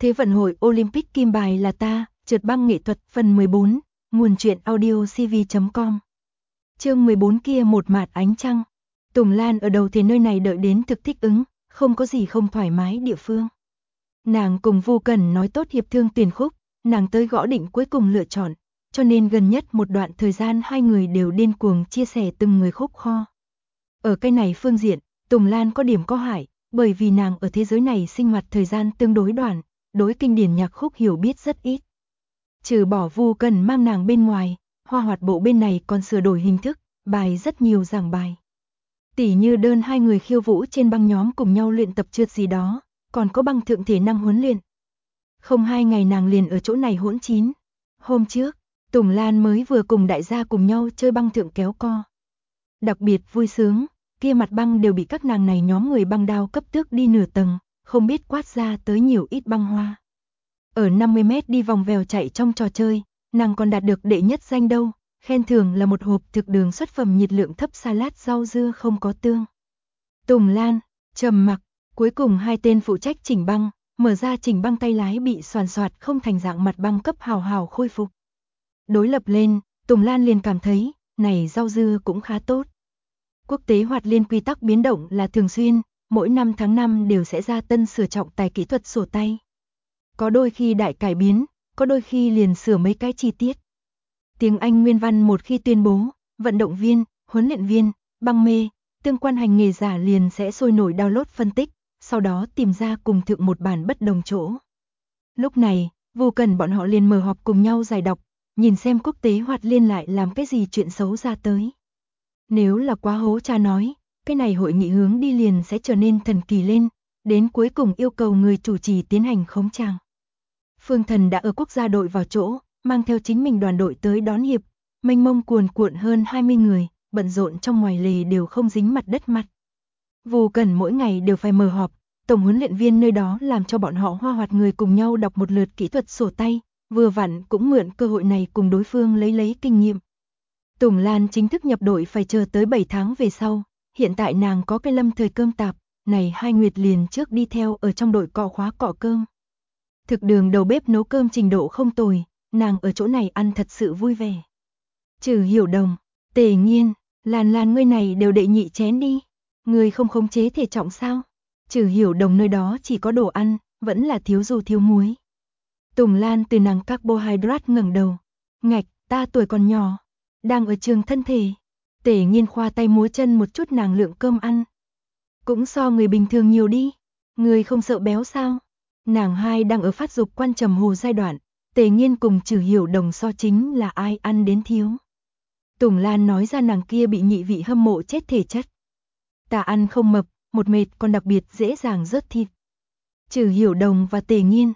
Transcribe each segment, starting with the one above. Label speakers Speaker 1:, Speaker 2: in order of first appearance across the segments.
Speaker 1: Thế vận hội Olympic kim bài là ta, trượt băng nghệ thuật phần 14, nguồn truyện audio cv.com. Chương 14 kia một mạt ánh trăng. Tùng Lan ở đầu thế nơi này đợi đến thực thích ứng, không có gì không thoải mái địa phương. Nàng cùng Vu Cẩn nói tốt hiệp thương tuyển khúc, nàng tới gõ định cuối cùng lựa chọn, cho nên gần nhất một đoạn thời gian hai người đều điên cuồng chia sẻ từng người khúc kho. Ở cái này phương diện, Tùng Lan có điểm có hại, bởi vì nàng ở thế giới này sinh hoạt thời gian tương đối đoạn, đối kinh điển nhạc khúc hiểu biết rất ít. Trừ bỏ Vu Cẩn mang nàng bên ngoài, Hoa Hoạt bộ bên này còn sửa đổi hình thức, bài rất nhiều giảng bài. Tỉ như đơn hai người khiêu vũ trên băng nhóm cùng nhau luyện tập trượt gì đó, còn có băng thượng thể năng huấn luyện. Không 2 ngày nàng liền ở chỗ này hỗn chín. Hôm trước, Tùng Lan mới vừa cùng đại gia cùng nhau chơi băng thượng kéo co. Đặc biệt vui sướng, kia mặt băng đều bị các nàng này nhóm người băng đao cấp tước đi nửa tầng, không biết quát ra tới nhiều ít băng hoa. Ở 50 mét đi vòng vèo chạy trong trò chơi, nàng còn đạt được đệ nhất danh đâu, khen thưởng là một hộp thực đường xuất phẩm nhiệt lượng thấp salad rau dưa không có tương. Tùng Lan, trầm mặc, cuối cùng hai tên phụ trách chỉnh băng, mở ra chỉnh băng tay lái bị xoàn xoạt không thành dạng mặt băng cấp hào hào khôi phục. Đối lập lên, Tùng Lan liền cảm thấy, này rau dưa cũng khá tốt. Quốc tế hoạt liên quy tắc biến động là thường xuyên, mỗi năm tháng 5 đều sẽ ra tân sửa trọng tài kỹ thuật sổ tay. Có đôi khi đại cải biến, có đôi khi liền sửa mấy cái chi tiết. Tiếng Anh nguyên văn một khi tuyên bố, vận động viên, huấn luyện viên, băng mê, tương quan hành nghề giả liền sẽ sôi nổi download phân tích, sau đó tìm ra cùng thượng một bản bất đồng chỗ. Lúc này, Vu Cẩn bọn họ liền mở họp cùng nhau giải đọc, nhìn xem quốc tế hoạt liên lại làm cái gì chuyện xấu ra tới. Nếu là quá hố cha nói, cái này hội nghị hướng đi liền sẽ trở nên thần kỳ lên, đến cuối cùng yêu cầu người chủ trì tiến hành khống tràng. Phương Thần đã ở quốc gia đội vào chỗ, mang theo chính mình đoàn đội tới đón hiệp, mênh mông cuồn cuộn hơn 20 người, bận rộn trong ngoài lề đều không dính mặt đất mặt. Vu Cẩn mỗi ngày đều phải mở họp, tổng huấn luyện viên nơi đó làm cho bọn họ Hoa Hoạt người cùng nhau đọc một lượt kỹ thuật sổ tay, vừa vặn cũng mượn cơ hội này cùng đối phương lấy kinh nghiệm. Tùng Lan chính thức nhập đội phải chờ tới 7 tháng về sau, hiện tại nàng có cái lâm thời cơm tạp, này 2 nguyệt liền trước đi theo ở trong đội cọ khóa cọ cơm. Thực đường đầu bếp nấu cơm trình độ không tồi, nàng ở chỗ này ăn thật sự vui vẻ. Trừ Hiểu Đồng, Tề Nghiên, Lan ngươi này đều đệ nhị chén đi, người không khống chế thể trọng sao? Trừ Hiểu Đồng nơi đó chỉ có đồ ăn, vẫn là thiếu dù thiếu muối. Tùng Lan từ nàng carbohydrate ngẩng đầu, ngạch, ta tuổi còn nhỏ, đang ở trường thân thể. Tề Nghiên khoa tay múa chân một chút nàng lượng cơm ăn. Cũng so người bình thường nhiều đi, người không sợ béo sao? Nàng hai đang ở phát dục quan trầm hồ giai đoạn, Tề Nghiên cùng Trừ Hiểu Đồng so chính là ai ăn đến thiếu. Tùng Lan nói ra nàng kia bị nhị vị hâm mộ chết thể chất. Ta ăn không mập, một mệt còn đặc biệt dễ dàng rớt thịt. Trừ Hiểu Đồng và Tề Nghiên,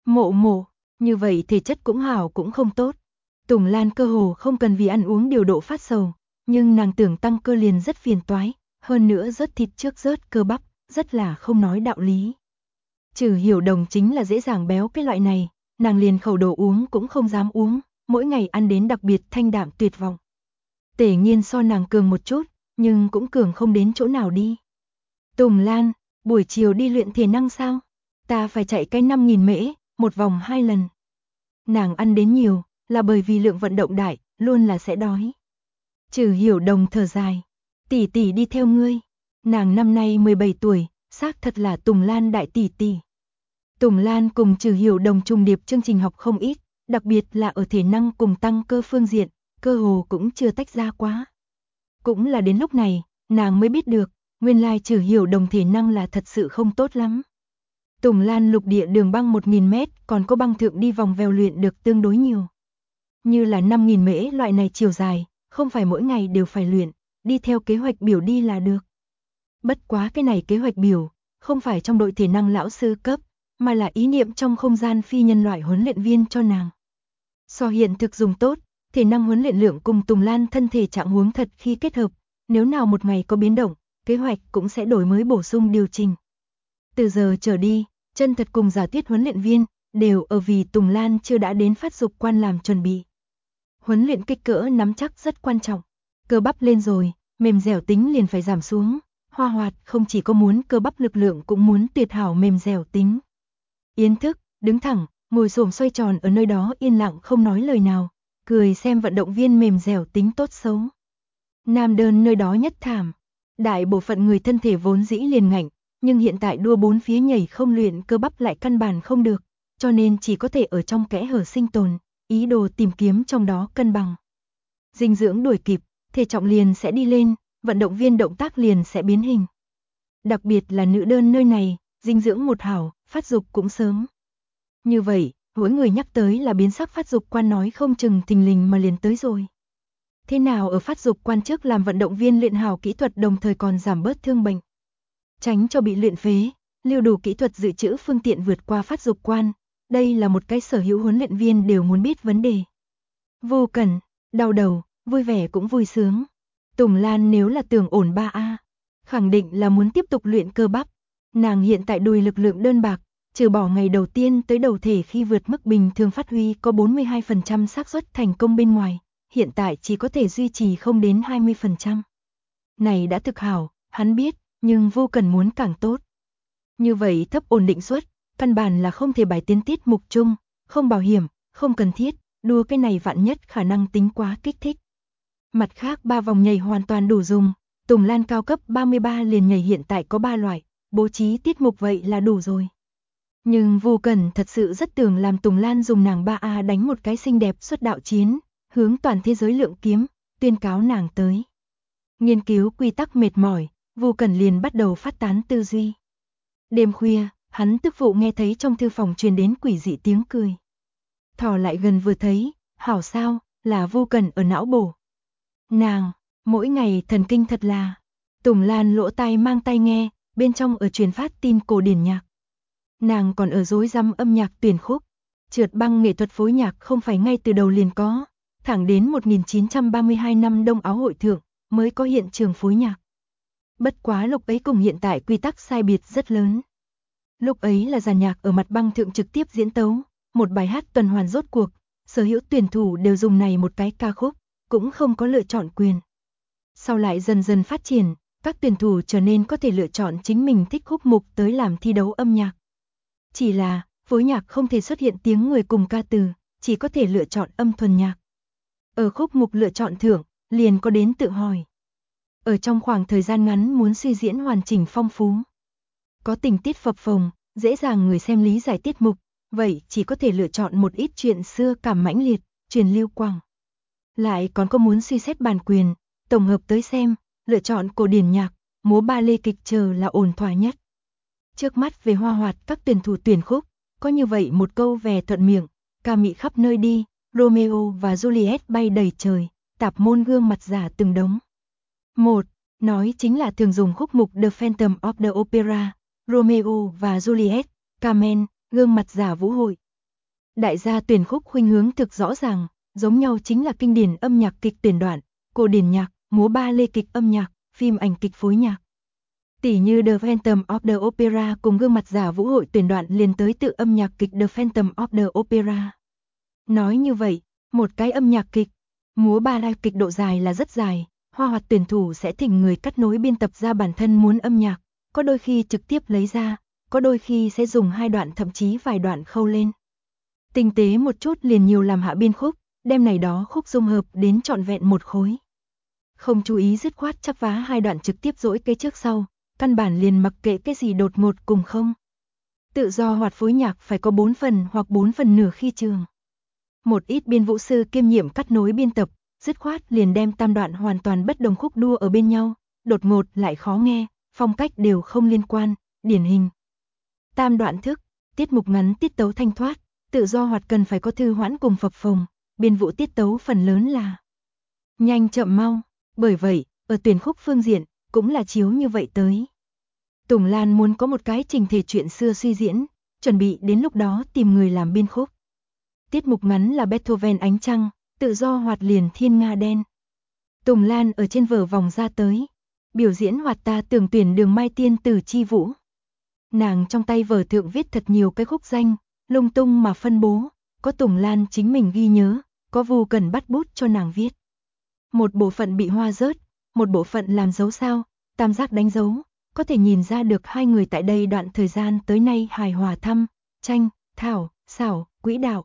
Speaker 1: mộ, như vậy thể chất cũng hảo cũng không tốt. Tùng Lan cơ hồ không cần vì ăn uống điều độ phát sầu, nhưng nàng tưởng tăng cơ liền rất phiền toái, hơn nữa rớt thịt trước rớt cơ bắp, rất là không nói đạo lý. Trừ Hiểu Đồng chính là dễ dàng béo cái loại này, nàng liền khẩu đồ uống cũng không dám uống, mỗi ngày ăn đến đặc biệt thanh đạm tuyệt vọng. Tề Nghiên so nàng cường một chút, nhưng cũng cường không đến chỗ nào đi. Tùng Lan, buổi chiều đi luyện thể năng sao? Ta phải chạy cái 5.000 mễ, một vòng 2 lần. Nàng ăn đến nhiều, là bởi vì lượng vận động đại, luôn là sẽ đói. Trừ Hiểu Đồng thở dài, tỷ tỷ đi theo ngươi. Nàng năm nay 17 tuổi, xác thật là Tùng Lan đại tỷ tỷ. Tùng Lan cùng Trừ Hiểu Đồng trùng điệp chương trình học không ít, đặc biệt là ở thể năng cùng tăng cơ phương diện, cơ hồ cũng chưa tách ra quá. Cũng là đến lúc này, nàng mới biết được, nguyên lai Trừ Hiểu Đồng thể năng là thật sự không tốt lắm. Tùng Lan lục địa đường băng 1.000 mét, còn có băng thượng đi vòng vèo luyện được tương đối nhiều. Như là 5.000 mễ loại này chiều dài, không phải mỗi ngày đều phải luyện, đi theo kế hoạch biểu đi là được. Bất quá cái này kế hoạch biểu, không phải trong đội thể năng lão sư cấp, mà là ý niệm trong không gian phi nhân loại huấn luyện viên cho nàng. So hiện thực dùng tốt, thể năng huấn luyện lượng cùng Tùng Lan thân thể trạng huống thật khi kết hợp, nếu nào một ngày có biến động, kế hoạch cũng sẽ đổi mới bổ sung điều chỉnh. Từ giờ trở đi, chân thật cùng giả thuyết huấn luyện viên đều ở vì Tùng Lan chưa đã đến phát dục quan làm chuẩn bị. Huấn luyện kích cỡ nắm chắc rất quan trọng, cơ bắp lên rồi, mềm dẻo tính liền phải giảm xuống. Hoa Hoạt không chỉ có muốn cơ bắp lực lượng cũng muốn tuyệt hảo mềm dẻo tính. Yến Thức, đứng thẳng, ngồi xổm xoay tròn ở nơi đó yên lặng không nói lời nào, cười xem vận động viên mềm dẻo tính tốt xấu. Nam đơn nơi đó nhất thảm, đại bộ phận người thân thể vốn dĩ liền ngạnh, nhưng hiện tại đua bốn phía nhảy không luyện cơ bắp lại căn bản không được, cho nên chỉ có thể ở trong kẽ hở sinh tồn, ý đồ tìm kiếm trong đó cân bằng. Dinh dưỡng đuổi kịp, thể trọng liền sẽ đi lên, vận động viên động tác liền sẽ biến hình. Đặc biệt là nữ đơn nơi này, dinh dưỡng một hảo, phát dục cũng sớm. Như vậy, mỗi người nhắc tới là biến sắc phát dục quan nói không chừng thình lình mà liền tới rồi. Thế nào ở phát dục quan trước làm vận động viên luyện hảo kỹ thuật đồng thời còn giảm bớt thương bệnh. Tránh cho bị luyện phế, lưu đủ kỹ thuật dự trữ phương tiện vượt qua phát dục quan, đây là một cái sở hữu huấn luyện viên đều muốn biết vấn đề. Vô Cẩn, đau đầu, vui vẻ cũng vui sướng. Tùng Lan nếu là tưởng ổn 3A, khẳng định là muốn tiếp tục luyện cơ bắp. Nàng hiện tại đùi lực lượng đơn bạc, trừ bỏ ngày đầu tiên tới đầu thể khi vượt mức bình thường phát huy có 42% xác suất thành công bên ngoài, hiện tại chỉ có thể duy trì không đến 20%. Này đã thực hảo, hắn biết, nhưng Vô Cẩn muốn càng tốt. Như vậy thấp ổn định suất, căn bản là không thể bài tiến tiết mục chung, không bảo hiểm, không cần thiết, đua cái này vạn nhất khả năng tính quá kích thích. Mặt khác 3 vòng nhảy hoàn toàn đủ dùng, Tùng Lan cao cấp 33 liền nhảy hiện tại có 3 loại, bố trí tiết mục vậy là đủ rồi. Nhưng Vô Cẩn thật sự rất tưởng làm Tùng Lan dùng nàng 3A đánh một cái xinh đẹp xuất đạo chiến, hướng toàn thế giới lượng kiếm, tuyên cáo nàng tới. Nghiên cứu quy tắc mệt mỏi, Vô Cẩn liền bắt đầu phát tán tư duy. Đêm khuya, hắn tức phụ nghe thấy trong thư phòng truyền đến quỷ dị tiếng cười. Thò lại gần vừa thấy, hảo sao, là Vô Cẩn ở não bổ. Nàng, mỗi ngày thần kinh thật là. Tùng Lan lỗ tai mang tai nghe, bên trong ở truyền phát tin cổ điển nhạc. Nàng còn ở rối rắm âm nhạc tuyển khúc. Trượt băng nghệ thuật phối nhạc không phải ngay từ đầu liền có, thẳng đến 1932 năm Đông Áo hội thượng mới có hiện trường phối nhạc. Bất quá lúc ấy cùng hiện tại quy tắc sai biệt rất lớn. Lúc ấy là dàn nhạc ở mặt băng thượng trực tiếp diễn tấu, một bài hát tuần hoàn rốt cuộc, sở hữu tuyển thủ đều dùng này một cái ca khúc, cũng không có lựa chọn quyền. Sau lại dần dần phát triển, các tuyển thủ trở nên có thể lựa chọn chính mình thích khúc mục tới làm thi đấu âm nhạc. Chỉ là, phối nhạc không thể xuất hiện tiếng người cùng ca từ, chỉ có thể lựa chọn âm thuần nhạc. Ở khúc mục lựa chọn thưởng, liền có đến tự hỏi. Ở trong khoảng thời gian ngắn muốn suy diễn hoàn chỉnh phong phú. Có tình tiết phập phồng, dễ dàng người xem lý giải tiết mục, vậy chỉ có thể lựa chọn một ít chuyện xưa cảm mãnh liệt, truyền lưu quang. Lại còn có muốn suy xét bản quyền, tổng hợp tới xem, lựa chọn cổ điển nhạc, múa ba lê kịch chờ là ổn thỏa nhất. Trước mắt về hoa hoạt các tuyển thủ tuyển khúc, có như vậy một câu về thuận miệng, ca mị khắp nơi đi, Romeo và Juliet bay đầy trời, tạp môn gương mặt giả từng đống. Một, nói chính là thường dùng khúc mục The Phantom of the Opera, Romeo và Juliet, Carmen, gương mặt giả vũ hội. Đại gia tuyển khúc khuynh hướng thực rõ ràng, giống nhau chính là kinh điển âm nhạc kịch tuyển đoạn, cổ điển nhạc, múa ba lê kịch âm nhạc, phim ảnh kịch phối nhạc. Tỷ như The Phantom of the Opera cùng gương mặt giả vũ hội tuyển đoạn liền tới tự âm nhạc kịch The Phantom of the Opera. Nói như vậy, một cái âm nhạc kịch, múa ba lê kịch độ dài là rất dài, hoa hoạt tuyển thủ sẽ thỉnh người cắt nối biên tập ra bản thân muốn âm nhạc, có đôi khi trực tiếp lấy ra, có đôi khi sẽ dùng 2 đoạn thậm chí vài đoạn khâu lên. Tinh tế một chút liền nhiều làm hạ biên khúc, đem này đó khúc dung hợp đến trọn vẹn một khối. Không chú ý dứt khoát chắp vá 2 đoạn trực tiếp dỗi cái trước sau, căn bản liền mặc kệ cái gì đột ngột cùng không. Tự do hoạt phối nhạc phải có 4 phần hoặc 4 phần nửa khi trường. Một ít biên vũ sư kiêm nhiệm cắt nối biên tập, dứt khoát liền đem tam đoạn hoàn toàn bất đồng khúc đua ở bên nhau, đột ngột lại khó nghe, phong cách đều không liên quan, điển hình. Tam đoạn thức, tiết mục ngắn tiết tấu thanh thoát, tự do hoạt cần phải có thư hoãn cùng phập phồng, biên vũ tiết tấu phần lớn là nhanh chậm mau, bởi vậy, ở tuyển khúc phương diện, cũng là chiếu như vậy tới. Tùng Lan muốn có một cái trình thể chuyện xưa suy diễn, chuẩn bị đến lúc đó tìm người làm biên khúc. Tiết mục ngắn là Beethoven ánh trăng, tự do hoạt liền thiên nga đen. Tùng Lan ở trên vở vòng ra tới, biểu diễn hoạt ta tưởng tuyển Đường Mai Tiên Tử Chi Vũ. Nàng trong tay vở thượng viết thật nhiều cái khúc danh, lung tung mà phân bố, có Tùng Lan chính mình ghi nhớ, có Vô Cẩn bắt bút cho nàng viết. Một bộ phận bị hoa rớt, một bộ phận làm dấu sao, tam giác đánh dấu, có thể nhìn ra được hai người tại đây đoạn thời gian tới nay hài hòa thăm, tranh, thảo, xảo, quỹ đạo.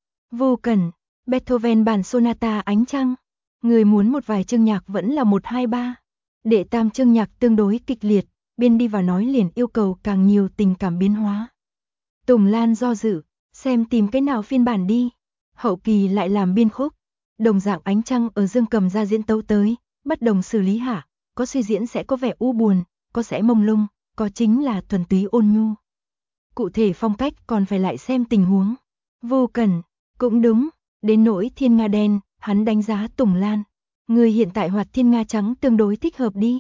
Speaker 1: Vô cần, Beethoven bản sonata ánh trăng. Người muốn một vài chương nhạc vẫn là 1, 2, 3. Đệ tam chương nhạc tương đối kịch liệt, biên đi vào nói liền yêu cầu càng nhiều tình cảm biến hóa. Tùng Lan do dự, xem tìm cái nào phiên bản đi. Hậu kỳ lại làm biên khúc. Đồng dạng ánh trăng ở dương cầm ra diễn tấu tới, bất đồng xử lý hả, có suy diễn sẽ có vẻ u buồn, có sẽ mông lung, có chính là thuần túy ôn nhu. Cụ thể phong cách còn phải lại xem tình huống. Vô cần, cũng đúng, đến nỗi thiên nga đen, hắn đánh giá Tùng Lan. Người hiện tại hoạt thiên nga trắng tương đối thích hợp đi.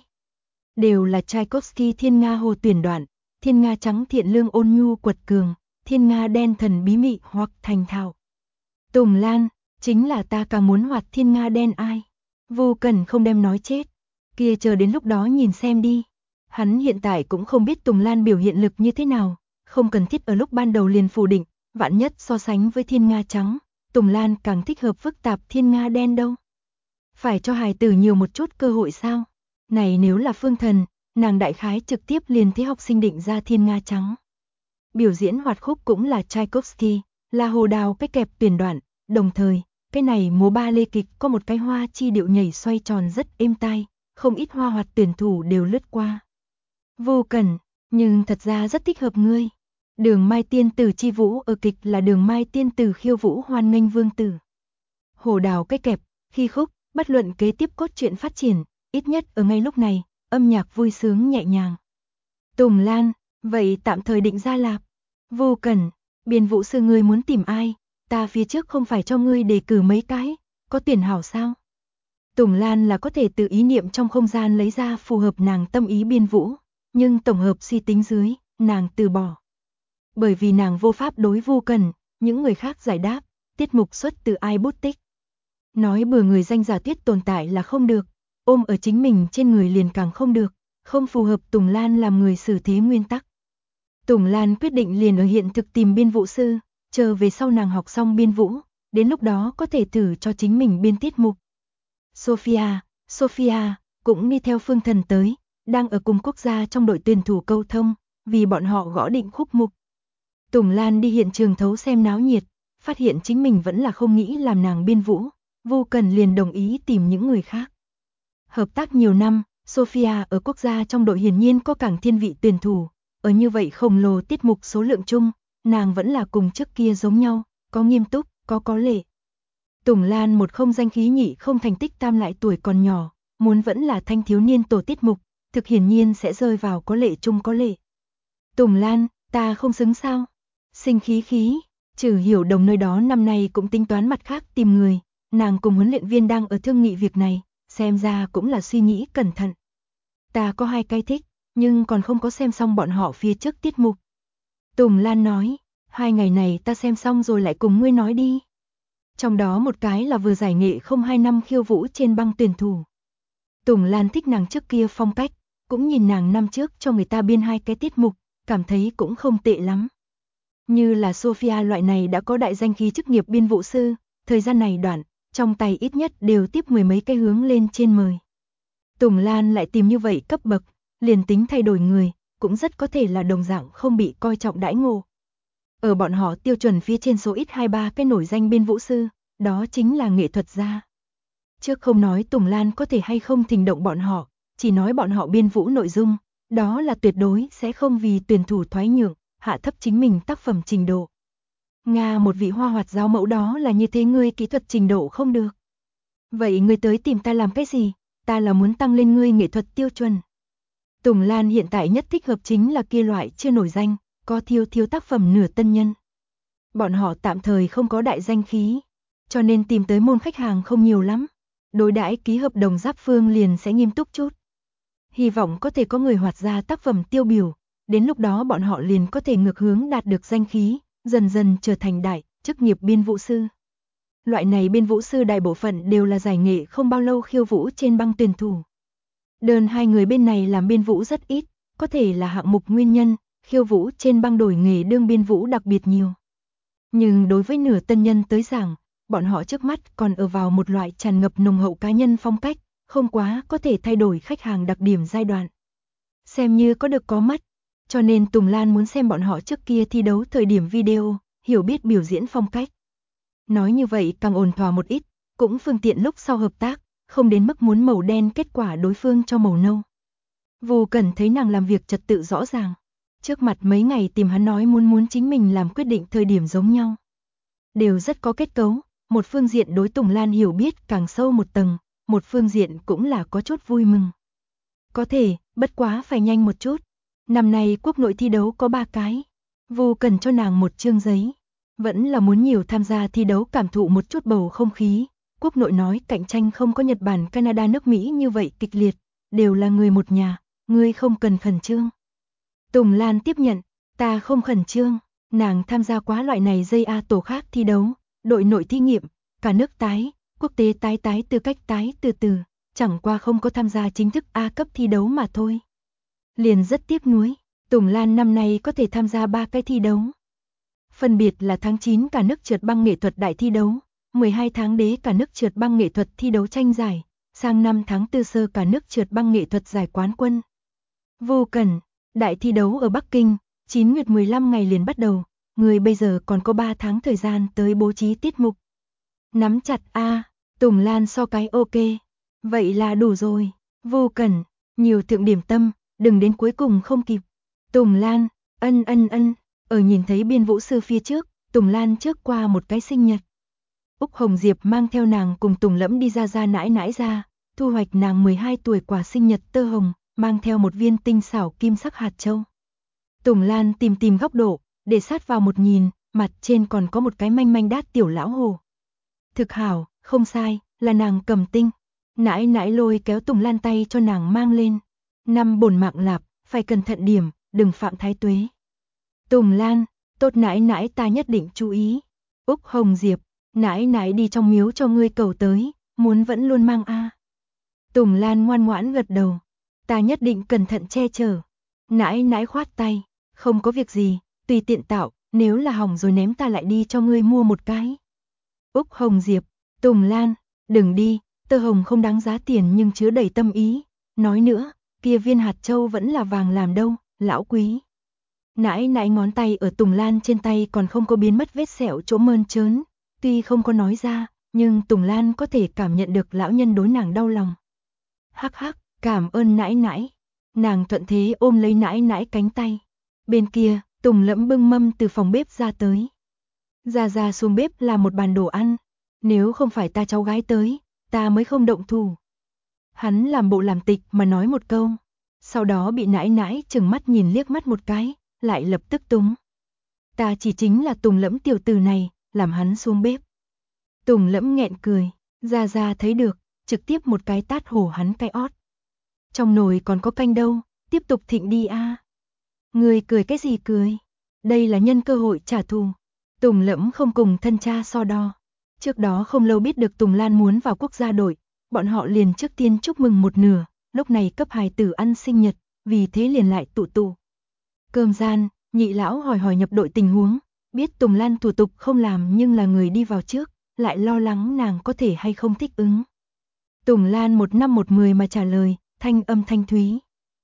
Speaker 1: Đều là Tchaikovsky thiên nga hồ tuyển đoạn, thiên nga trắng thiện lương ôn nhu quật cường, thiên nga đen thần bí mị hoặc thành thạo. Tùng Lan, chính là ta càng muốn hoạt thiên nga đen ai. Vô cần không đem nói chết. Kia chờ đến lúc đó nhìn xem đi. Hắn hiện tại cũng không biết Tùng Lan biểu hiện lực như thế nào, không cần thiết ở lúc ban đầu liền phủ định, vạn nhất so sánh với thiên nga trắng, Tùng Lan càng thích hợp phức tạp thiên nga đen đâu. Phải cho hài tử nhiều một chút cơ hội sao? Này nếu là Phương Thần, nàng đại khái trực tiếp liền thế học sinh định ra thiên nga trắng. Biểu diễn hoạt khúc cũng là Tchaikovsky, là hồ đào cách kẹp tuyển đoạn, đồng thời, cái này múa ba lê kịch có một cái hoa chi điệu nhảy xoay tròn rất êm tai, không ít hoa hoạt tuyển thủ đều lướt qua. Vô cần, nhưng thật ra rất thích hợp ngươi. Đường Mai Tiên Tử chi vũ ở kịch là Đường Mai Tiên Tử khiêu vũ hoan nghênh vương tử. Hồ đào cách kẹp, khi khúc, bất luận kế tiếp cốt truyện phát triển, ít nhất ở ngay lúc này, âm nhạc vui sướng nhẹ nhàng. Tùng Lan, vậy tạm thời định ra lạp. Vô cần, biên vũ sư ngươi muốn tìm ai, ta phía trước không phải cho ngươi đề cử mấy cái, có tuyển hảo sao? Tùng Lan là có thể từ ý niệm trong không gian lấy ra phù hợp nàng tâm ý biên vũ, nhưng tổng hợp suy tính dưới, nàng từ bỏ. Bởi vì nàng vô pháp đối Vô cần, những người khác giải đáp, tiết mục xuất từ ai bút tích. Nói bừa người danh giả tuyết tồn tại là không được, ôm ở chính mình trên người liền càng không được, không phù hợp Tùng Lan làm người xử thế nguyên tắc. Tùng Lan quyết định liền ở hiện thực tìm biên vũ sư, chờ về sau nàng học xong biên vũ, đến lúc đó có thể thử cho chính mình biên tiết mục. Sophia, cũng đi theo Phương Thần tới, đang ở cùng quốc gia trong đội tuyển thủ câu thông, vì bọn họ gõ định khúc mục. Tùng Lan đi hiện trường thấu xem náo nhiệt, phát hiện chính mình vẫn là không nghĩ làm nàng biên vũ, Vô cần liền đồng ý tìm những người khác. Hợp tác nhiều năm, Sophia ở quốc gia trong đội hiển nhiên có càng thiên vị tuyển thủ, ở như vậy khổng lồ tiết mục số lượng chung, nàng vẫn là cùng trước kia giống nhau, có nghiêm túc, có lệ. Tùng Lan một không danh khí nhị không thành tích tam lại tuổi còn nhỏ, muốn vẫn là thanh thiếu niên tổ tiết mục, thực hiển nhiên sẽ rơi vào có lệ chung có lệ. Tùng Lan, ta không xứng sao? Sinh khí, Trừ Hiểu Đồng nơi đó năm nay cũng tính toán mặt khác tìm người, nàng cùng huấn luyện viên đang ở thương nghị việc này, xem ra cũng là suy nghĩ cẩn thận. Ta có 2 cái thích, nhưng còn không có xem xong bọn họ phía trước tiết mục. Tùng Lan nói, 2 ngày này ta xem xong rồi lại cùng ngươi nói đi. Trong đó một cái là vừa giải nghệ không 2 năm khiêu vũ trên băng tuyển thủ. Tùng Lan thích nàng trước kia phong cách, cũng nhìn nàng năm trước cho người ta biên 2 cái tiết mục, cảm thấy cũng không tệ lắm. Như là Sophia loại này đã có đại danh khí chức nghiệp biên vũ sư, thời gian này đoạn, trong tay ít nhất đều tiếp 10 mấy cái hướng lên trên mời. Tùng Lan lại tìm như vậy cấp bậc, liền tính thay đổi người, cũng rất có thể là đồng dạng không bị coi trọng đãi ngộ. Ở bọn họ tiêu chuẩn phía trên số ít 2-3 cái nổi danh biên vũ sư, đó chính là nghệ thuật gia. Trước không nói Tùng Lan có thể hay không thỉnh động bọn họ, chỉ nói bọn họ biên vũ nội dung, đó là tuyệt đối sẽ không vì tuyển thủ thoái nhượng, hạ thấp chính mình tác phẩm trình độ. Nga một vị hoa hoạt giáo mẫu đó là như thế, ngươi kỹ thuật trình độ không được. Vậy ngươi tới tìm ta làm cái gì? Ta là muốn tăng lên ngươi nghệ thuật tiêu chuẩn. Tùng Lan hiện tại nhất thích hợp chính là kia loại chưa nổi danh, có thiếu tác phẩm nửa tân nhân. Bọn họ tạm thời không có đại danh khí, cho nên tìm tới môn khách hàng không nhiều lắm. Đối đãi ký hợp đồng giáp phương liền sẽ nghiêm túc chút. Hy vọng có thể có người hoạt ra tác phẩm tiêu biểu, đến lúc đó bọn họ liền có thể ngược hướng đạt được danh khí, dần dần trở thành đại chức nghiệp biên vũ sư. Loại này biên vũ sư đại bộ phận đều là giải nghệ không bao lâu khiêu vũ trên băng tuyển thủ. Đơn 2 người bên này làm biên vũ rất ít, có thể là hạng mục nguyên nhân, khiêu vũ trên băng đổi nghề đương biên vũ đặc biệt nhiều. Nhưng đối với nửa tân nhân tới giảng, bọn họ trước mắt còn ở vào một loại tràn ngập nồng hậu cá nhân phong cách, không quá có thể thay đổi khách hàng đặc điểm giai đoạn. Xem như có được có mất, cho nên Tùng Lan muốn xem bọn họ trước kia thi đấu thời điểm video, hiểu biết biểu diễn phong cách. Nói như vậy càng ổn thỏa một ít, cũng phương tiện lúc sau hợp tác, không đến mức muốn màu đen kết quả đối phương cho màu nâu. Vô Cẩn thấy nàng làm việc trật tự rõ ràng. Trước mặt mấy ngày tìm hắn nói muốn chính mình làm quyết định thời điểm giống nhau. Đều rất có kết cấu, một phương diện đối Tùng Lan hiểu biết càng sâu một tầng, một phương diện cũng là có chút vui mừng. Có thể, bất quá phải nhanh một chút. Năm nay quốc nội thi đấu có 3 cái. Vô Cần cho nàng một chương giấy. Vẫn là muốn nhiều tham gia thi đấu cảm thụ một chút bầu không khí. Quốc nội nói cạnh tranh không có Nhật Bản, Canada, nước Mỹ như vậy kịch liệt. Đều là người một nhà, ngươi không cần khẩn trương. Tùng Lan tiếp nhận, ta không khẩn trương. Nàng tham gia quá loại này dây A tổ khác thi đấu, đội nội thí nghiệm, cả nước tái, quốc tế tái tư cách tái từ, chẳng qua không có tham gia chính thức A cấp thi đấu mà thôi. Liền rất tiếc nuối, Tùng Lan năm nay có thể tham gia 3 cái thi đấu. Phân biệt là tháng 9 cả nước trượt băng nghệ thuật đại thi đấu, 12 tháng đế cả nước trượt băng nghệ thuật thi đấu tranh giải, sang 5 tháng 4 sơ cả nước trượt băng nghệ thuật giải quán quân. Vô Cẩn, đại thi đấu ở Bắc Kinh, 9 nguyệt 15 ngày liền bắt đầu, người bây giờ còn có 3 tháng thời gian tới bố trí tiết mục. Nắm chặt a, Tùng Lan so cái ok. Vậy là đủ rồi, Vô Cẩn, nhiều thượng điểm tâm, đừng đến cuối cùng không kịp. Tùng Lan, ân, ở nhìn thấy biên vũ sư phía trước, Tùng Lan trước qua một cái sinh nhật. Úc Hồng Diệp mang theo nàng cùng Tùng Lẫm đi ra nãi ra, thu hoạch nàng 12 tuổi quả sinh nhật tơ hồng, mang theo một viên tinh xảo kim sắc hạt châu. Tùng Lan tìm góc độ, để sát vào một nhìn, mặt trên còn có một cái manh đát tiểu lão hồ. Thực hảo, không sai, là nàng cầm tinh. Nãi lôi kéo Tùng Lan tay cho nàng mang lên. Năm bổn mạng lạp, phải cẩn thận điểm, đừng phạm thái tuế. Tùng Lan, tốt nãi ta nhất định chú ý. Úc Hồng Diệp, nãi đi trong miếu cho ngươi cầu tới, muốn vẫn luôn mang a. Tùng Lan ngoan ngoãn gật đầu, ta nhất định cẩn thận che chở. Nãi khoát tay, không có việc gì, tùy tiện tạo, nếu là hỏng rồi ném ta lại đi cho ngươi mua một cái. Úc Hồng Diệp, Tùng Lan, đừng đi, tơ hồng không đáng giá tiền nhưng chứa đầy tâm ý. Nói nữa, kia viên hạt châu vẫn là vàng làm đâu, lão quý. Nãi ngón tay ở Tùng Lan trên tay còn không có biến mất vết sẹo chỗ mơn trớn, tuy không có nói ra, nhưng Tùng Lan có thể cảm nhận được lão nhân đối nàng đau lòng. Hắc, cảm ơn nãi. Nàng thuận thế ôm lấy nãi cánh tay. Bên kia, Tùng Lẫm bưng mâm từ phòng bếp ra tới. Ra xuống bếp làm một bàn đồ ăn. Nếu không phải ta cháu gái tới, ta mới không động thủ. Hắn làm bộ làm tịch mà nói một câu. Sau đó bị nãi chừng mắt nhìn liếc mắt một cái, lại lập tức túng. Ta chỉ chính là Tùng Lẫm tiểu tử này, làm hắn xuống bếp. Tùng Lẫm nghẹn cười, ra thấy được, trực tiếp một cái tát hổ hắn cái ót. Trong nồi còn có canh đâu, tiếp tục thịnh đi a. Người cười cái gì cười? Đây là nhân cơ hội trả thù. Tùng Lẫm không cùng thân cha so đo. Trước đó không lâu biết được Tùng Lan muốn vào quốc gia đội, bọn họ liền trước tiên chúc mừng một nửa, lúc này cấp hài tử ăn sinh nhật, vì thế liền lại tụ. Cơm gian, nhị lão hỏi nhập đội tình huống, biết Tùng Lan thủ tục không làm nhưng là người đi vào trước, lại lo lắng nàng có thể hay không thích ứng. Tùng Lan 1 năm 1 10 mà trả lời, thanh âm thanh thúy.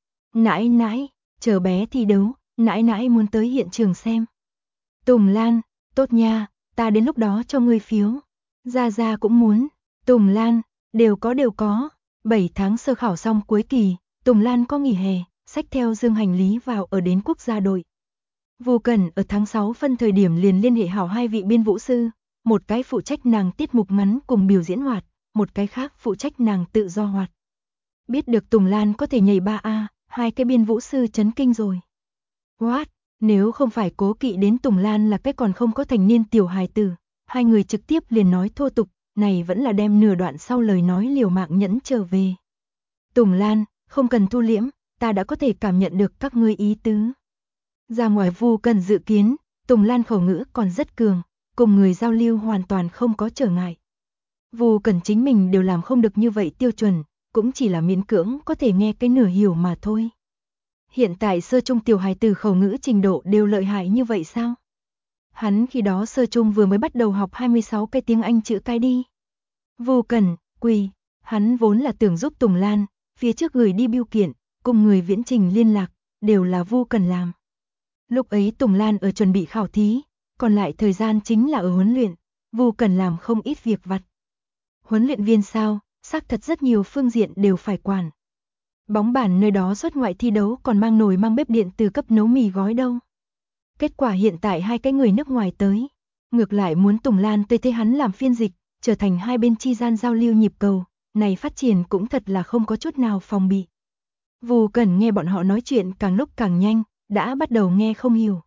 Speaker 1: Nãi, chờ bé thi đấu, nãi muốn tới hiện trường xem. Tùng Lan, tốt nha, ta đến lúc đó cho ngươi phiếu. Ra cũng muốn. Tùng Lan, đều có. 7 tháng sơ khảo xong cuối kỳ, Tùng Lan có nghỉ hè, xách theo dương hành lý vào ở đến quốc gia đội. Vô Cần ở tháng 6 phân thời điểm liền liên hệ hảo 2 vị biên vũ sư, một cái phụ trách nàng tiết mục ngắn cùng biểu diễn hoạt, một cái khác phụ trách nàng tự do hoạt. Biết được Tùng Lan có thể nhảy 3A, 2 cái biên vũ sư chấn kinh rồi. What? Nếu không phải cố kỵ đến Tùng Lan là cái còn không có thành niên tiểu hài tử, 2 người trực tiếp liền nói thô tục, này vẫn là đem nửa đoạn sau lời nói liều mạng nhẫn trở về. Tùng Lan, không cần thu liễm, ta đã có thể cảm nhận được các ngươi ý tứ. Ra ngoài Vu Cần dự kiến, Tùng Lan khẩu ngữ còn rất cường, cùng người giao lưu hoàn toàn không có trở ngại. Vu Cần chính mình đều làm không được như vậy tiêu chuẩn, cũng chỉ là miễn cưỡng có thể nghe cái nửa hiểu mà thôi. Hiện tại sơ trung tiểu hài tử khẩu ngữ trình độ đều lợi hại như vậy sao? Hắn khi đó sơ trung vừa mới bắt đầu học 26 cái tiếng Anh chữ cái đi. Vô Cần, quỳ, hắn vốn là tưởng giúp Tùng Lan, phía trước gửi đi bưu kiện, cùng người viễn trình liên lạc, đều là Vô Cần làm. Lúc ấy Tùng Lan ở chuẩn bị khảo thí, còn lại thời gian chính là ở huấn luyện, Vu Cẩn làm không ít việc vặt. Huấn luyện viên sao, xác thật rất nhiều phương diện đều phải quản. Bóng bàn nơi đó xuất ngoại thi đấu còn mang nồi mang bếp điện từ cấp nấu mì gói đâu. Kết quả hiện tại hai cái người nước ngoài tới, ngược lại muốn Tùng Lan tới thế hắn làm phiên dịch, trở thành hai bên chi gian giao lưu nhịp cầu, này phát triển cũng thật là không có chút nào phòng bị. Vu Cẩn nghe bọn họ nói chuyện càng lúc càng nhanh, đã bắt đầu nghe không hiểu.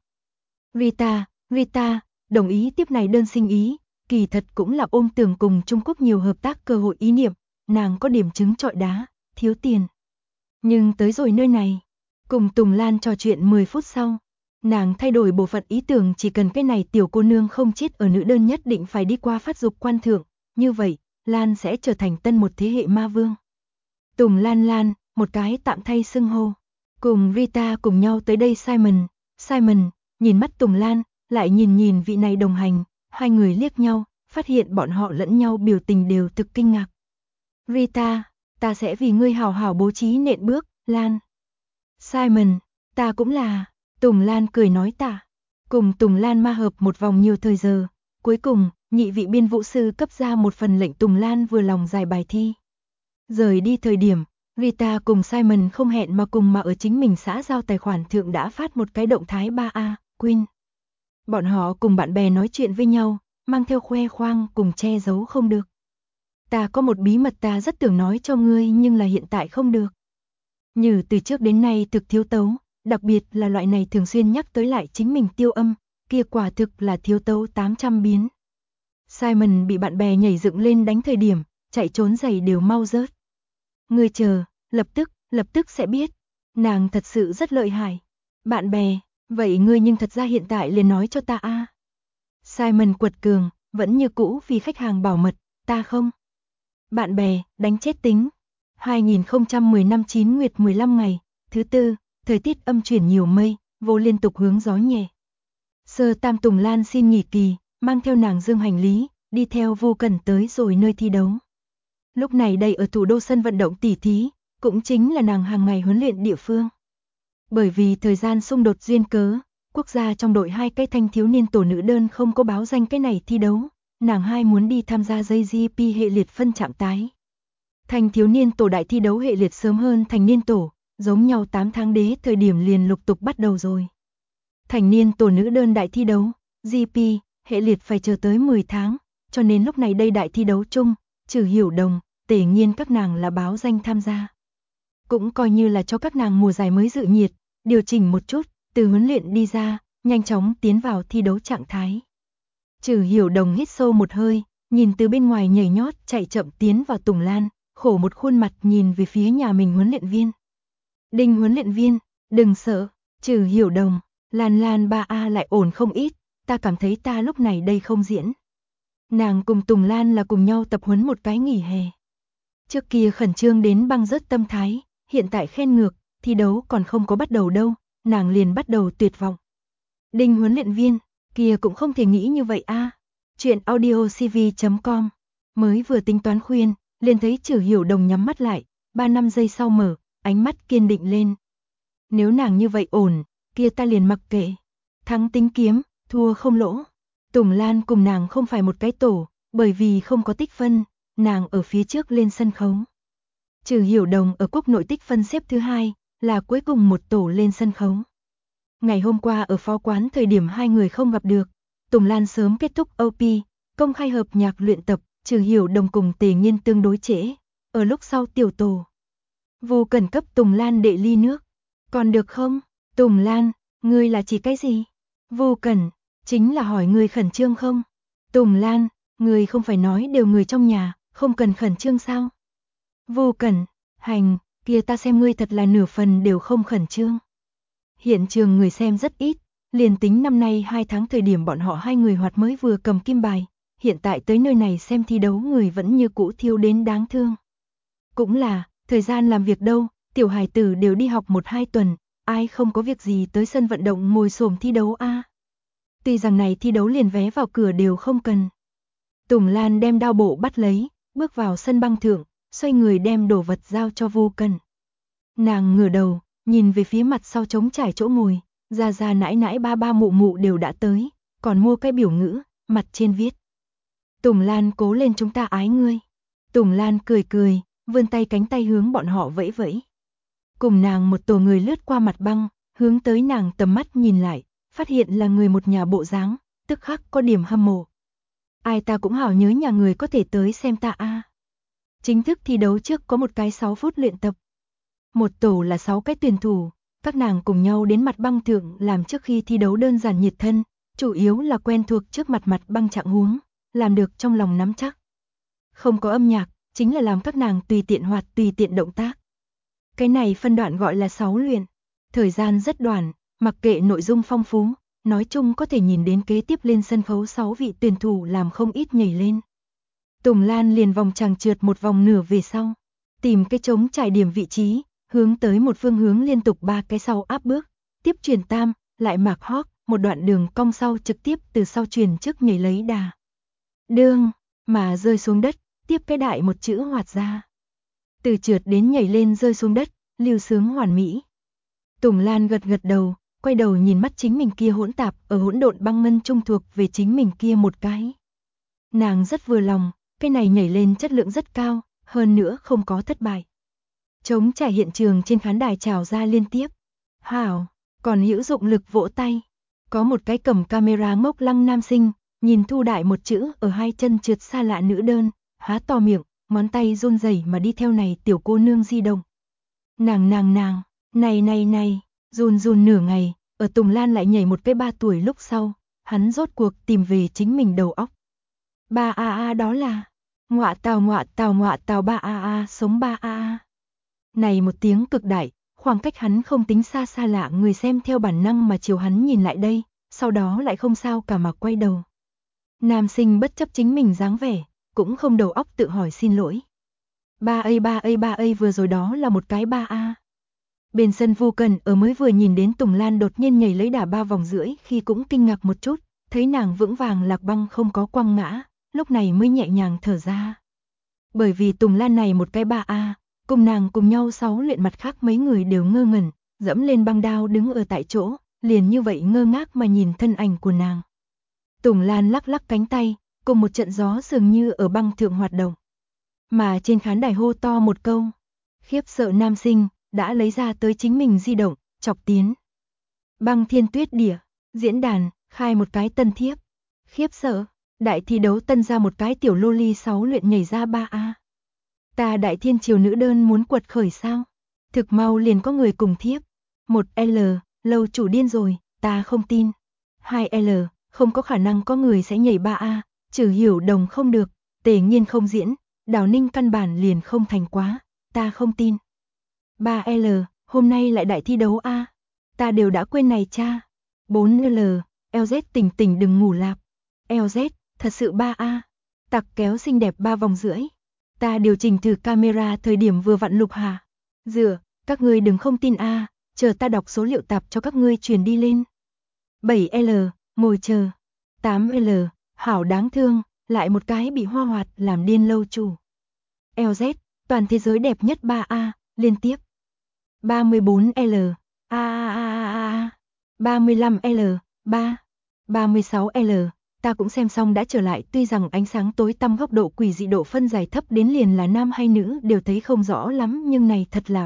Speaker 1: Rita, đồng ý tiếp này đơn sinh ý, kỳ thật cũng là ôm tưởng cùng Trung Quốc nhiều hợp tác cơ hội ý niệm, nàng có điểm chứng trọi đá, thiếu tiền. Nhưng tới rồi nơi này, cùng Tùng Lan trò chuyện 10 phút sau, nàng thay đổi bộ phận ý tưởng, chỉ cần cái này tiểu cô nương không chết ở nữ đơn nhất định phải đi qua phát dục quan thượng, như vậy, Lan sẽ trở thành tân một thế hệ ma vương. Tùng Lan, một cái tạm thay xưng hô, cùng Rita cùng nhau tới đây. Simon, nhìn mắt Tùng Lan, lại nhìn vị này đồng hành, hai người liếc nhau, phát hiện bọn họ lẫn nhau biểu tình đều thực kinh ngạc. Rita, ta sẽ vì ngươi hào hào bố trí nện bước, Lan. Simon, ta cũng là, Tùng Lan cười nói tạ. Cùng Tùng Lan ma hợp một vòng nhiều thời giờ, cuối cùng, nhị vị biên vũ sư cấp ra một phần lệnh Tùng Lan vừa lòng giải bài thi. Rời đi thời điểm, Rita cùng Simon không hẹn mà cùng mà ở chính mình xã giao tài khoản thượng đã phát một cái động thái 3A, Queen. Bọn họ cùng bạn bè nói chuyện với nhau, mang theo khoe khoang cùng che giấu không được. Ta có một bí mật ta rất tưởng nói cho ngươi nhưng là hiện tại không được. Như từ trước đến nay thực thiếu tấu, đặc biệt là loại này thường xuyên nhắc tới lại chính mình tiêu âm, kia quả thực là thiếu tấu 800 biến. Simon bị bạn bè nhảy dựng lên đánh thời điểm, chạy trốn giày đều mau rớt. Ngươi chờ, lập tức sẽ biết. Nàng thật sự rất lợi hại. Bạn bè, vậy ngươi nhưng thật ra hiện tại liền nói cho ta a. Simon quật cường, vẫn như cũ vì khách hàng bảo mật, ta không. Bạn bè, đánh chết tính. 2010 năm 9 nguyệt 15 ngày, thứ tư, thời tiết âm chuyển nhiều mây, vô liên tục hướng gió nhẹ. Sơ Tam Tùng Lan xin nghỉ kỳ, mang theo nàng dương hành lý, đi theo Vu Cẩn tới rồi nơi thi đấu. Lúc này đây ở thủ đô sân vận động tỉ thí, cũng chính là nàng hàng ngày huấn luyện địa phương. Bởi vì thời gian xung đột duyên cớ, quốc gia trong đội hai cái thanh thiếu niên tổ nữ đơn không có báo danh cái này thi đấu, nàng hai muốn đi tham gia JGP hệ liệt phân trạng tái. Thanh thiếu niên tổ đại thi đấu hệ liệt sớm hơn thành niên tổ, giống nhau 8 tháng đế thời điểm liền lục tục bắt đầu rồi. Thành niên tổ nữ đơn đại thi đấu, GP, hệ liệt phải chờ tới 10 tháng, cho nên lúc này đây đại thi đấu chung, trừ Hiểu Đồng, Tề Nghiên các nàng là báo danh tham gia. Cũng coi như là cho các nàng mùa giải mới dự nhiệt, điều chỉnh một chút, từ huấn luyện đi ra, nhanh chóng tiến vào thi đấu trạng thái. Trừ Hiểu Đồng hít sâu một hơi, nhìn từ bên ngoài nhảy nhót chạy chậm tiến vào Tùng Lan, khổ một khuôn mặt nhìn về phía nhà mình huấn luyện viên. Đinh huấn luyện viên, đừng sợ, Trừ Hiểu Đồng, Lan 3A lại ổn không ít, ta cảm thấy ta lúc này đây không diễn. Nàng cùng Tùng Lan là cùng nhau tập huấn một cái nghỉ hè. Trước kia khẩn trương đến băng rớt tâm thái, hiện tại khen ngược, thi đấu còn không có bắt đầu đâu, nàng liền bắt đầu tuyệt vọng. Đinh huấn luyện viên, kia cũng không thể nghĩ như vậy a. Chuyện audiocv.com, mới vừa tính toán khuyên, liền thấy Trừ Hiểu Đồng nhắm mắt lại, 3-5 giây sau mở, ánh mắt kiên định lên. Nếu nàng như vậy ổn, kia ta liền mặc kệ. Thắng tính kiếm, thua không lỗ. Tùng Lan cùng nàng không phải một cái tổ, bởi vì không có tích phân, nàng ở phía trước lên sân khấu. Trừ Hiểu Đồng ở quốc nội tích phân xếp thứ 2, là cuối cùng một tổ lên sân khấu. Ngày hôm qua ở phó quán thời điểm hai người không gặp được, Tùng Lan sớm kết thúc OP, công khai hợp nhạc luyện tập, Trừ Hiểu Đồng cùng Tề Nghiên tương đối trễ, ở lúc sau tiểu tổ. Vu Cẩn cấp Tùng Lan đệ ly nước. Còn được không? Tùng Lan, ngươi là chỉ cái gì? Vu Cẩn, chính là hỏi ngươi khẩn trương không? Tùng Lan, ngươi không phải nói đều người trong nhà, không cần khẩn trương sao? Vu Cẩn, hành, kia ta xem ngươi thật là nửa phần đều không khẩn trương. Hiện trường người xem rất ít, liền tính năm nay 2 tháng thời điểm bọn họ hai người hoạt mới vừa cầm kim bài, hiện tại tới nơi này xem thi đấu người vẫn như cũ thiếu đến đáng thương. Cũng là, thời gian làm việc đâu, tiểu hài tử đều đi học 1-2 tuần, ai không có việc gì tới sân vận động ngồi xổm thi đấu a. Tuy rằng này thi đấu liền vé vào cửa đều không cần. Tùng Lan đem đao bộ bắt lấy, bước vào sân băng thượng, xoay người đem đồ vật giao cho Vu Cẩn. Nàng ngửa đầu, nhìn về phía mặt sau trống trải chỗ ngồi, gia gia nãi nãi ba ba mụ mụ đều đã tới, còn mua cái biểu ngữ, mặt trên viết. Tùng Lan cố lên, chúng ta ái ngươi. Tùng Lan cười cười, vươn tay cánh tay hướng bọn họ vẫy vẫy. Cùng nàng một tổ người lướt qua mặt băng, hướng tới nàng tầm mắt nhìn lại, phát hiện là người một nhà bộ dáng, tức khắc có điểm hâm mộ. Ai ta cũng hảo nhớ nhà người có thể tới xem ta a. Chính thức thi đấu trước có một cái 6 phút luyện tập. Một tổ là 6 cái tuyển thủ, các nàng cùng nhau đến mặt băng thượng làm trước khi thi đấu đơn giản nhiệt thân, chủ yếu là quen thuộc trước mặt băng trạng huống, làm được trong lòng nắm chắc. Không có âm nhạc, chính là làm các nàng tùy tiện hoạt, tùy tiện động tác. Cái này phân đoạn gọi là 6 luyện, thời gian rất đoạn, mặc kệ nội dung phong phú, nói chung có thể nhìn đến kế tiếp lên sân khấu 6 vị tuyển thủ làm không ít nhảy lên. Tùng Lan liền vòng chàng trượt một vòng nửa về sau, tìm cái trống trải điểm vị trí, hướng tới một phương hướng liên tục 3 cái sau áp bước, tiếp chuyển tam, lại mạc hót, một đoạn đường cong sau trực tiếp từ sau chuyển trước nhảy lấy đà. Đương, mà rơi xuống đất, tiếp cái đại một chữ hoạt ra. Từ trượt đến nhảy lên rơi xuống đất, lưu sướng hoàn mỹ. Tùng Lan gật gật đầu, quay đầu nhìn mắt chính mình kia hỗn tạp ở hỗn độn băng ngân trung thuộc về chính mình kia một cái. Nàng rất vừa lòng, cái này nhảy lên chất lượng rất cao, hơn nữa không có thất bại. Trống trải hiện trường trên khán đài trào ra liên tiếp. Hảo, còn hữu dụng lực vỗ tay. Có một cái cầm camera ngốc lăng nam sinh, nhìn thu đại một chữ ở hai chân trượt xa lạ nữ đơn, há to miệng, ngón tay run rẩy mà đi theo này tiểu cô nương di động. Nàng, này, run nửa ngày, ở Tùng Lan lại nhảy một cái 3 tuổi lúc sau, hắn rốt cuộc tìm về chính mình đầu óc. Ba a đó là, ngọa tào ba a sống ba a. Này một tiếng cực đại, khoảng cách hắn không tính xa xa lạ, người xem theo bản năng mà chiều hắn nhìn lại đây, sau đó lại không sao cả mà quay đầu. Nam sinh bất chấp chính mình dáng vẻ, cũng không đầu óc tự hỏi xin lỗi. Ba ơi vừa rồi đó là một cái 3A. Bên sân Vu Cần ở mới vừa nhìn đến Tùng Lan đột nhiên nhảy lấy đà 3 vòng rưỡi khi cũng kinh ngạc một chút, thấy nàng vững vàng lạc băng không có quăng ngã, lúc này mới nhẹ nhàng thở ra. Bởi vì Tùng Lan này một cái 3A, cùng nàng cùng nhau 6 luyện mặt khác mấy người đều ngơ ngẩn, dẫm lên băng đao đứng ở tại chỗ, liền như vậy ngơ ngác mà nhìn thân ảnh của nàng. Tùng Lan lắc lắc cánh tay, cùng một trận gió dường như ở băng thượng hoạt động. Mà trên khán đài hô to một câu, khiếp sợ nam sinh, đã lấy ra tới chính mình di động, chọc tiến. Băng Thiên Tuyết Đĩa, diễn đàn, khai một cái tân thiếp. Khiếp sợ, đại thi đấu tân ra một cái tiểu loli 6 luyện nhảy ra 3A. Ta đại thiên triều nữ đơn muốn quật khởi sao? Thực mau liền có người cùng thiếp. 1L, lâu chủ điên rồi, ta không tin. 2L, không có khả năng có người sẽ nhảy 3A, trừ Hiểu Đồng không được, Tề Nghiên không diễn, Đào Ninh căn bản liền không thành quá, ta không tin. 3L, hôm nay lại đại thi đấu A, ta đều đã quên này cha. 4L, LZ tỉnh đừng ngủ lạp. LZ, thật sự 3A, tặc kéo xinh đẹp 3 vòng rưỡi. Ta điều chỉnh thử camera thời điểm vừa vặn lục hà. Dựa, các ngươi đừng không tin A, chờ ta đọc số liệu tạp cho các ngươi truyền đi lên. 7L, ngồi chờ. 8L, hảo đáng thương, lại một cái bị hoa hoạt làm điên lâu chủ. LZ, toàn thế giới đẹp nhất 3A, liên tiếp. 34L, 35L, 3, 36L, ta cũng xem xong đã trở lại, tuy rằng ánh sáng tối tăm góc độ quỷ dị độ phân giải thấp đến liền là nam hay nữ đều thấy không rõ lắm, nhưng này thật là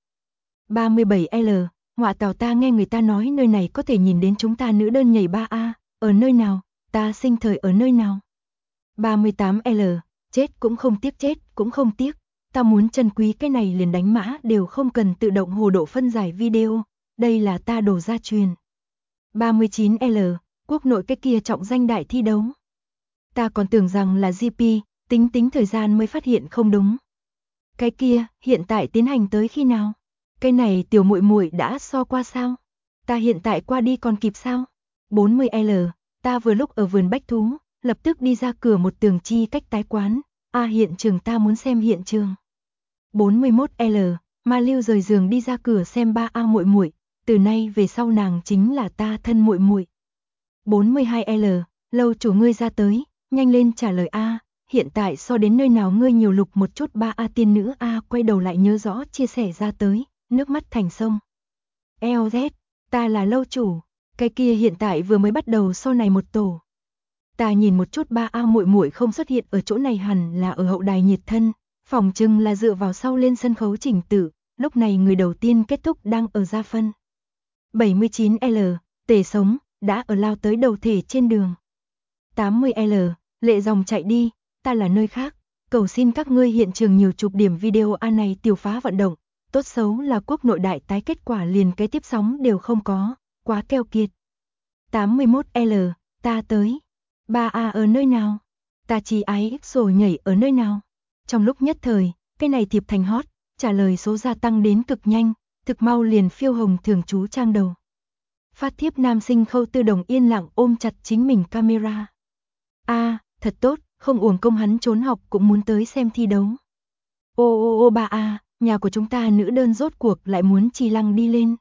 Speaker 1: 37L, ngọa tào, ta nghe người ta nói nơi này có thể nhìn đến chúng ta nữ đơn nhảy 3A, ở nơi nào, ta sinh thời ở nơi nào. 38L, chết cũng không tiếc, ta muốn trân quý cái này liền đánh mã đều không cần tự động hồ độ phân giải video, đây là ta đổ gia truyền. 39L, quốc nội cái kia trọng danh đại thi đấu. Ta còn tưởng rằng là GP, tính thời gian mới phát hiện không đúng. Cái kia, hiện tại tiến hành tới khi nào? Cái này tiểu muội muội đã so qua sao? Ta hiện tại qua đi còn kịp sao? 40L, ta vừa lúc ở vườn bách thú, lập tức đi ra cửa một tường chi cách tái quán. Hiện trường, ta muốn xem hiện trường. 41L, Ma Lưu rời giường đi ra cửa xem 3A muội muội, từ nay về sau nàng chính là ta thân muội muội. 42L, lâu chủ ngươi ra tới, nhanh lên trả lời A, hiện tại so đến nơi nào ngươi nhiều lục một chút 3A tiên nữ A, quay đầu lại nhớ rõ chia sẻ ra tới, nước mắt thành sông. LZ, ta là lâu chủ, Cái kia hiện tại vừa mới bắt đầu sau này một tổ. Ta nhìn một chút 3A muội muội không xuất hiện ở chỗ này hẳn là ở hậu đài nhiệt thân, phòng chừng là dựa vào sau lên sân khấu chỉnh tự, lúc này người đầu tiên kết thúc đang ở ra phân. 79L, Tề Sống, đã ở lao tới đầu thể trên đường. 80L, Lệ Dòng chạy đi, ta là nơi khác, cầu xin các ngươi hiện trường nhiều chụp điểm video A này tiểu phá vận động, tốt xấu là quốc nội đại tái kết quả liền cái tiếp sóng đều không có, quá keo kiệt. 81L, ta tới. 3A ở nơi nào? Ta chỉ ái rồi nhảy ở nơi nào? Trong lúc nhất thời, cái này thiệp thành hot, trả lời số gia tăng đến cực nhanh, thực mau liền phiêu hồng thường trú trang đầu. Phát thiếp nam sinh Khâu Tư Đồng yên lặng ôm chặt chính mình camera. Thật tốt, không uổng công hắn trốn học cũng muốn tới xem thi đấu. Ô 3A, nhà của chúng ta nữ đơn rốt cuộc lại muốn Trì Lăng đi lên.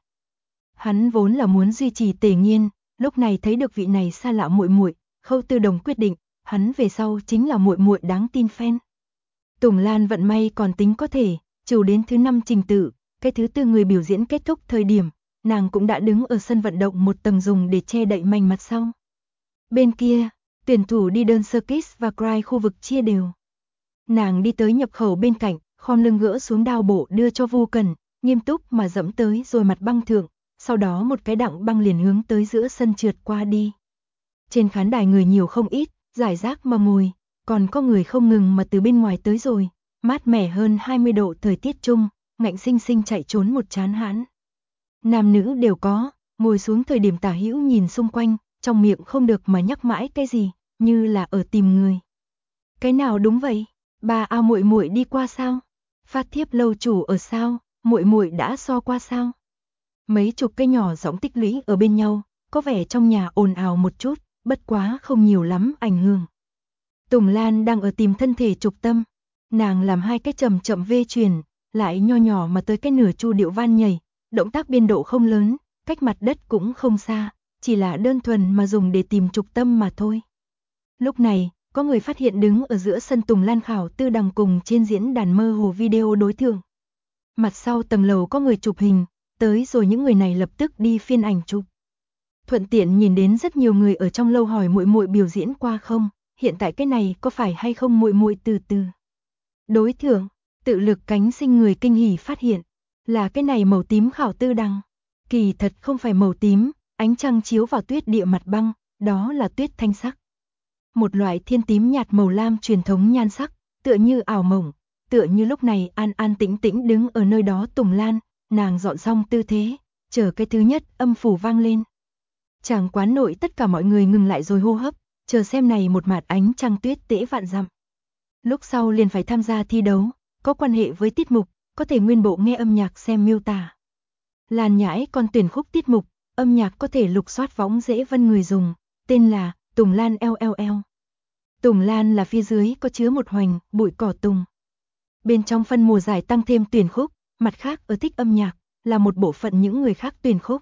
Speaker 1: Hắn vốn là muốn duy trì Tề Nghiên, lúc này thấy được vị này xa lạ muội muội, Khâu Tư Đồng quyết định, hắn về sau chính là muội muội đáng tin fan. Tùng Lan vận may còn tính có thể, trừ đến thứ 5 trình tự, cái thứ 4 người biểu diễn kết thúc thời điểm, nàng cũng đã đứng ở sân vận động một tầng dùng để che đậy mảnh mặt sau. Bên kia, tuyển thủ đi đơn circus và cry khu vực chia đều. Nàng đi tới nhập khẩu bên cạnh, khom lưng gỡ xuống đao bổ đưa cho Vu Cần, nghiêm túc mà dẫm tới rồi mặt băng thượng, sau đó một cái đặng băng liền hướng tới giữa sân trượt qua đi. Trên khán đài người nhiều không ít, giải rác mà ngồi, còn có người không ngừng mà từ bên ngoài tới rồi, mát mẻ hơn 20 độ thời tiết chung, ngạnh sinh sinh chạy trốn một chán hãn. Nam nữ đều có, ngồi xuống thời điểm tả hữu nhìn xung quanh, trong miệng không được mà nhắc mãi cái gì, như là ở tìm người. Cái nào đúng vậy? 3A muội muội đi qua sao? Phát thiếp lâu chủ ở sao? Muội muội đã so qua sao? Mấy chục cây nhỏ giọng tích lũy ở bên nhau, có vẻ trong nhà ồn ào một chút, bất quá không nhiều lắm ảnh hưởng. Tùng Lan đang ở tìm thân thể trục tâm, nàng làm 2 cái chậm chậm vê truyền, lại nho nhỏ mà tới cái nửa chu điệu van nhảy, động tác biên độ không lớn, cách mặt đất cũng không xa, chỉ là đơn thuần mà dùng để tìm trục tâm mà thôi. Lúc này, có người phát hiện đứng ở giữa sân Tùng Lan Khảo Tư Đằng cùng trên diễn đàn mơ hồ video đối tượng. Mặt sau tầng lầu có người chụp hình, tới rồi những người này lập tức đi phiên ảnh chụp. Thuận tiện nhìn đến rất nhiều người ở trong lâu hỏi muội muội biểu diễn qua không, hiện tại cái này có phải hay không muội muội từ từ. Đối thưởng, tự lực cánh sinh người kinh hỉ phát hiện, là cái này màu tím Khảo Tư Đằng. Kỳ thật không phải màu tím, ánh trăng chiếu vào tuyết địa mặt băng, đó là tuyết thanh sắc. Một loại thiên tím nhạt màu lam truyền thống nhan sắc, tựa như ảo mộng, tựa như lúc này an an tĩnh tĩnh đứng ở nơi đó Tùng Lan, nàng dọn xong tư thế, chờ cái thứ nhất âm phủ vang lên. Chàng quán nội tất cả mọi người ngừng lại rồi hô hấp, chờ xem này một mạt ánh trăng tuyết tễ vạn dặm. Lúc sau liền phải tham gia thi đấu, có quan hệ với tiết mục, có thể nguyên bộ nghe âm nhạc xem miêu tả. Làn nhãi còn tuyển khúc tiết mục, âm nhạc có thể lục soát võng dễ vân người dùng, tên là Tùng Lan LLL. Tùng Lan là phía dưới có chứa một hoành, bụi cỏ tùng. Bên trong phân mùa giải tăng thêm tuyển khúc, mặt khác ở thích âm nhạc, là một bộ phận những người khác tuyển khúc.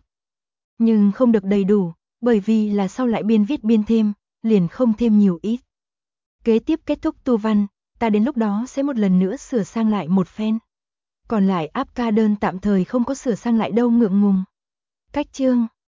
Speaker 1: Nhưng không được đầy đủ, bởi vì là sau lại biên viết biên thêm, liền không thêm nhiều ít. Kế tiếp kết thúc tu văn, ta đến lúc đó sẽ một lần nữa sửa sang lại một phen. Còn lại áp ca đơn tạm thời không có sửa sang lại đâu ngượng ngùng. Cách chương